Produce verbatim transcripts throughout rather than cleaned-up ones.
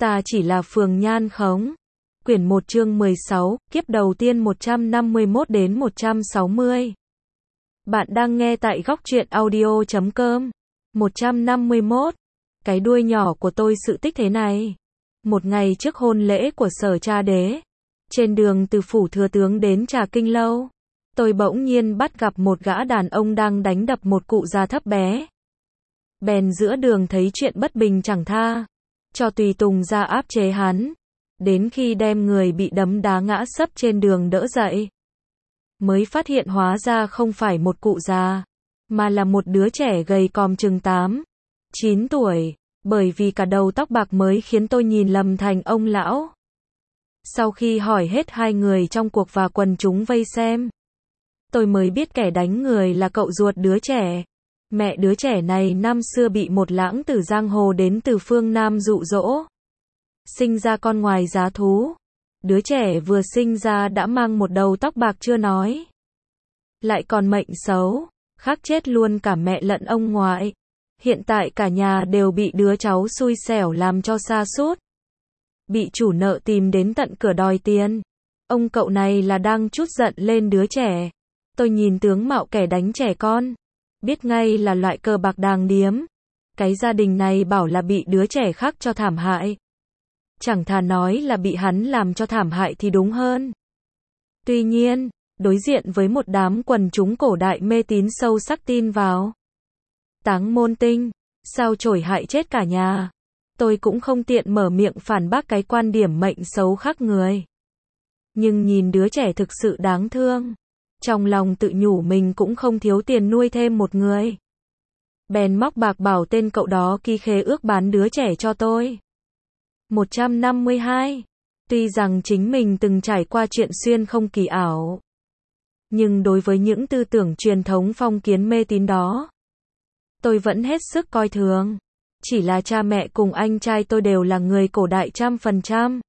Ta chỉ là phường nhan khống. Quyển một chương mười sáu, kiếp đầu tiên một trăm năm mươi mốt đến một trăm sáu mươi. Bạn đang nghe tại góc truyện audio chấm com. một trăm năm mươi mốt. Cái đuôi nhỏ của tôi sự tích thế này. Một ngày trước hôn lễ của Sở Cha Đế, trên đường từ phủ thừa tướng đến Trà Kinh Lâu, tôi bỗng nhiên bắt gặp một gã đàn ông đang đánh đập một cụ già thấp bé. Bèn giữa đường thấy chuyện bất bình chẳng tha, cho tùy tùng ra áp chế hắn, đến khi đem người bị đấm đá ngã sấp trên đường đỡ dậy, mới phát hiện hóa ra không phải một cụ già, mà là một đứa trẻ gầy còm chừng tám, chín tuổi, bởi vì cả đầu tóc bạc mới khiến tôi nhìn lầm thành ông lão. Sau khi hỏi hết hai người trong cuộc và quần chúng vây xem, tôi mới biết kẻ đánh người là cậu ruột đứa trẻ. Mẹ đứa trẻ này năm xưa bị một lãng tử giang hồ đến từ phương Nam dụ dỗ, sinh ra con ngoài giá thú. Đứa trẻ vừa sinh ra đã mang một đầu tóc bạc chưa nói, lại còn mệnh xấu, khắc chết luôn cả mẹ lẫn ông ngoại. Hiện tại cả nhà đều bị đứa cháu xui xẻo làm cho sa sút, bị chủ nợ tìm đến tận cửa đòi tiền. Ông cậu này là đang trút giận lên đứa trẻ. Tôi nhìn tướng mạo kẻ đánh trẻ con, biết ngay là loại cờ bạc đàng điếm. Cái gia đình này bảo là bị đứa trẻ khác cho thảm hại, chẳng thà nói là bị hắn làm cho thảm hại thì đúng hơn. Tuy nhiên, đối diện với một đám quần chúng cổ đại mê tín sâu sắc tin vào táng môn tinh, sao chổi hại chết cả nhà, tôi cũng không tiện mở miệng phản bác cái quan điểm mệnh xấu khác người. Nhưng nhìn đứa trẻ thực sự đáng thương, trong lòng tự nhủ mình cũng không thiếu tiền nuôi thêm một người. Bèn móc bạc bảo tên cậu đó ký khế ước bán đứa trẻ cho tôi. một trăm năm mươi hai. Tuy rằng chính mình từng trải qua chuyện xuyên không kỳ ảo, nhưng đối với những tư tưởng truyền thống phong kiến mê tín đó, tôi vẫn hết sức coi thường. Chỉ là cha mẹ cùng anh trai tôi đều là người cổ đại trăm phần trăm.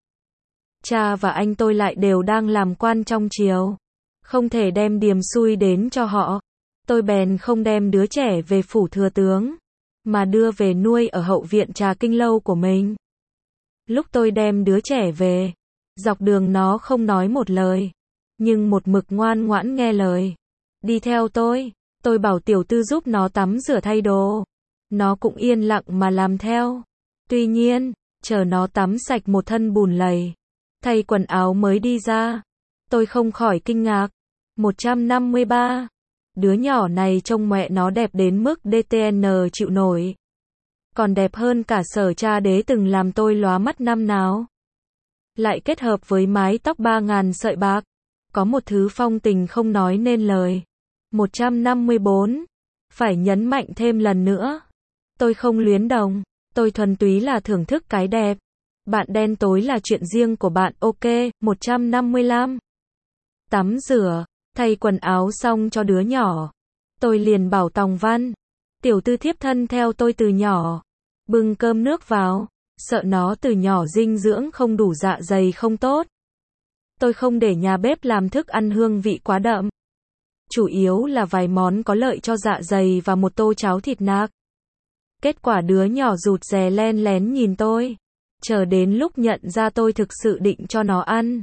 Cha và anh tôi lại đều đang làm quan trong triều, không thể đem điềm xui đến cho họ. Tôi bèn không đem đứa trẻ về phủ thừa tướng, mà đưa về nuôi ở hậu viện Trà Kinh Lâu của mình. Lúc tôi đem đứa trẻ về, dọc đường nó không nói một lời, nhưng một mực ngoan ngoãn nghe lời, đi theo tôi. Tôi bảo tiểu tư giúp nó tắm rửa thay đồ, nó cũng yên lặng mà làm theo. Tuy nhiên, chờ nó tắm sạch một thân bùn lầy, thay quần áo mới đi ra, tôi không khỏi kinh ngạc. một trăm năm mươi ba. Đứa nhỏ này trông mẹ nó đẹp đến mức đê tê en chịu nổi, còn đẹp hơn cả Sở Cha Đế từng làm tôi lóa mắt năm nào. Lại kết hợp với mái tóc ba ngàn sợi bạc, có một thứ phong tình không nói nên lời. một trăm năm mươi bốn. Phải nhấn mạnh thêm lần nữa, tôi không luyến đồng, tôi thuần túy là thưởng thức cái đẹp. Bạn đen tối là chuyện riêng của bạn, ok. một trăm năm mươi lăm. Tắm rửa, thay quần áo xong cho đứa nhỏ, tôi liền bảo Tòng Văn, tiểu tư thiếp thân theo tôi từ nhỏ, bưng cơm nước vào, sợ nó từ nhỏ dinh dưỡng không đủ dạ dày không tốt. Tôi không để nhà bếp làm thức ăn hương vị quá đậm, chủ yếu là vài món có lợi cho dạ dày và một tô cháo thịt nạc. Kết quả đứa nhỏ rụt rè len lén nhìn tôi, chờ đến lúc nhận ra tôi thực sự định cho nó ăn,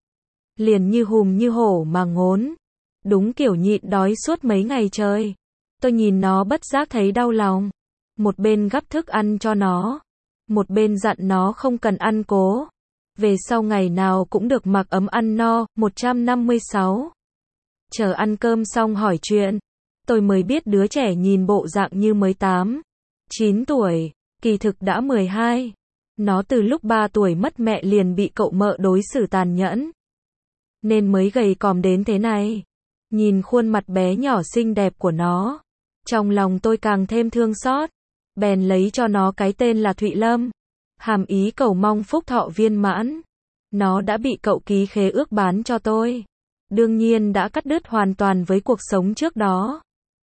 liền như hùm như hổ mà ngốn, đúng kiểu nhịn đói suốt mấy ngày trời. Tôi nhìn nó bất giác thấy đau lòng, một bên gắp thức ăn cho nó, một bên dặn nó không cần ăn cố, về sau ngày nào cũng được mặc ấm ăn no. một trăm năm mươi sáu. Chờ ăn cơm xong hỏi chuyện, tôi mới biết đứa trẻ nhìn bộ dạng như mới tám, chín tuổi, kỳ thực đã mười hai. Nó từ lúc ba tuổi mất mẹ liền bị cậu mợ đối xử tàn nhẫn, nên mới gầy còm đến thế này. Nhìn khuôn mặt bé nhỏ xinh đẹp của nó, trong lòng tôi càng thêm thương xót, bèn lấy cho nó cái tên là Thụy Lâm, hàm ý cầu mong phúc thọ viên mãn. Nó đã bị cậu ký khế ước bán cho tôi, đương nhiên đã cắt đứt hoàn toàn với cuộc sống trước đó.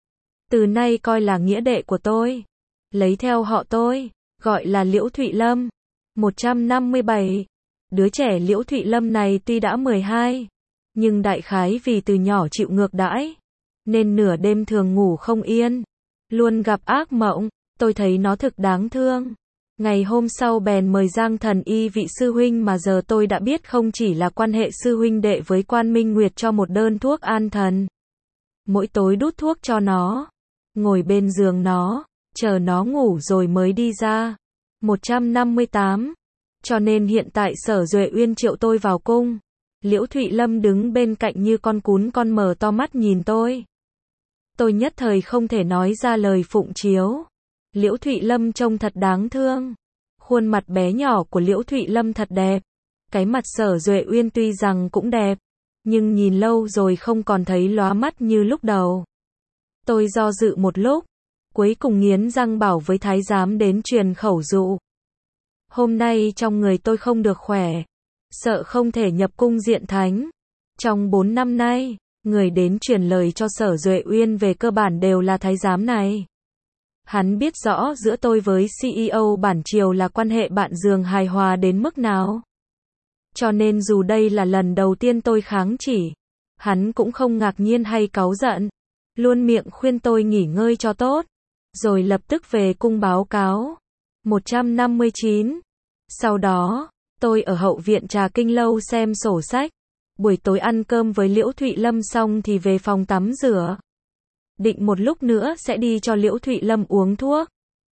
Từ nay coi là nghĩa đệ của tôi, lấy theo họ tôi, gọi là Liễu Thụy Lâm. một trăm năm mươi bảy. Đứa trẻ Liễu Thụy Lâm này tuy đã mười hai, nhưng đại khái vì từ nhỏ chịu ngược đãi, nên nửa đêm thường ngủ không yên, luôn gặp ác mộng. Tôi thấy nó thực đáng thương. Ngày hôm sau bèn mời Giang Thần Y vị sư huynh mà giờ tôi đã biết không chỉ là quan hệ sư huynh đệ với Quan Minh Nguyệt cho một đơn thuốc an thần. Mỗi tối đút thuốc cho nó, ngồi bên giường nó, chờ nó ngủ rồi mới đi ra. một trăm năm mươi tám. Cho nên hiện tại Sở Duệ Uyên triệu tôi vào cung. Liễu Thụy Lâm đứng bên cạnh như con cún con mở to mắt nhìn tôi. Tôi nhất thời không thể nói ra lời phụng chiếu. Liễu Thụy Lâm trông thật đáng thương. Khuôn mặt bé nhỏ của Liễu Thụy Lâm thật đẹp. Cái mặt Sở Duệ Uyên tuy rằng cũng đẹp, nhưng nhìn lâu rồi không còn thấy lóa mắt như lúc đầu. Tôi do dự một lúc, cuối cùng nghiến răng bảo với thái giám đến truyền khẩu dụ. Hôm nay trong người tôi không được khỏe, sợ không thể nhập cung diện thánh. Trong bốn năm nay, người đến truyền lời cho Sở Duệ Uyên về cơ bản đều là thái giám này. Hắn biết rõ giữa tôi với xê e ô bản triều là quan hệ bạn giường hài hòa đến mức nào. Cho nên dù đây là lần đầu tiên tôi kháng chỉ, hắn cũng không ngạc nhiên hay cáu giận, luôn miệng khuyên tôi nghỉ ngơi cho tốt, rồi lập tức về cung báo cáo. một trăm năm mươi chín. Sau đó, tôi ở hậu viện Trà Kinh Lâu xem sổ sách, buổi tối ăn cơm với Liễu Thụy Lâm xong thì về phòng tắm rửa. Định một lúc nữa sẽ đi cho Liễu Thụy Lâm uống thuốc,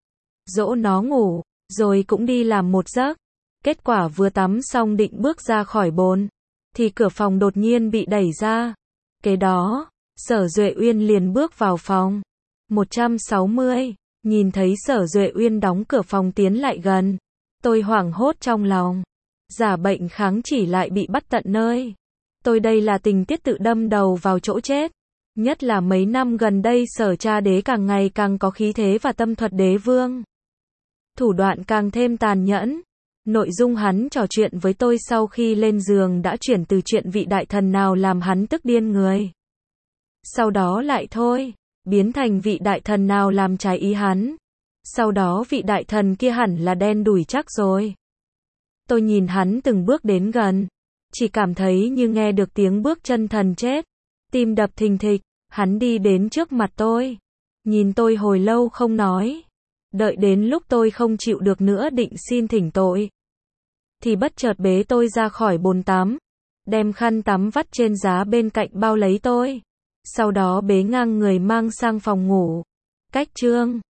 dỗ nó ngủ, rồi cũng đi làm một giấc. Kết quả vừa tắm xong định bước ra khỏi bồn, thì cửa phòng đột nhiên bị đẩy ra. Kế đó, Sở Duệ Uyên liền bước vào phòng. một trăm sáu mươi. Nhìn thấy Sở Duệ Uyên đóng cửa phòng tiến lại gần, tôi hoảng hốt trong lòng. Giả bệnh kháng chỉ lại bị bắt tận nơi. Tôi đây là tình tiết tự đâm đầu vào chỗ chết. Nhất là mấy năm gần đây Sở cha đế càng ngày càng có khí thế và tâm thuật đế vương. Thủ đoạn càng thêm tàn nhẫn. Nội dung hắn trò chuyện với tôi sau khi lên giường đã chuyển từ chuyện vị đại thần nào làm hắn tức điên người. Sau đó lại thôi, biến thành vị đại thần nào làm trái ý hắn. Sau đó vị đại thần kia hẳn là đen đủi chắc rồi. Tôi nhìn hắn từng bước đến gần, chỉ cảm thấy như nghe được tiếng bước chân thần chết. Tim đập thình thịch, hắn đi đến trước mặt tôi. Nhìn tôi hồi lâu không nói. Đợi đến lúc tôi không chịu được nữa định xin thỉnh tội, thì bất chợt bế tôi ra khỏi bồn tắm, đem khăn tắm vắt trên giá bên cạnh bao lấy tôi. Sau đó bế ngang người mang sang phòng ngủ. Cách chương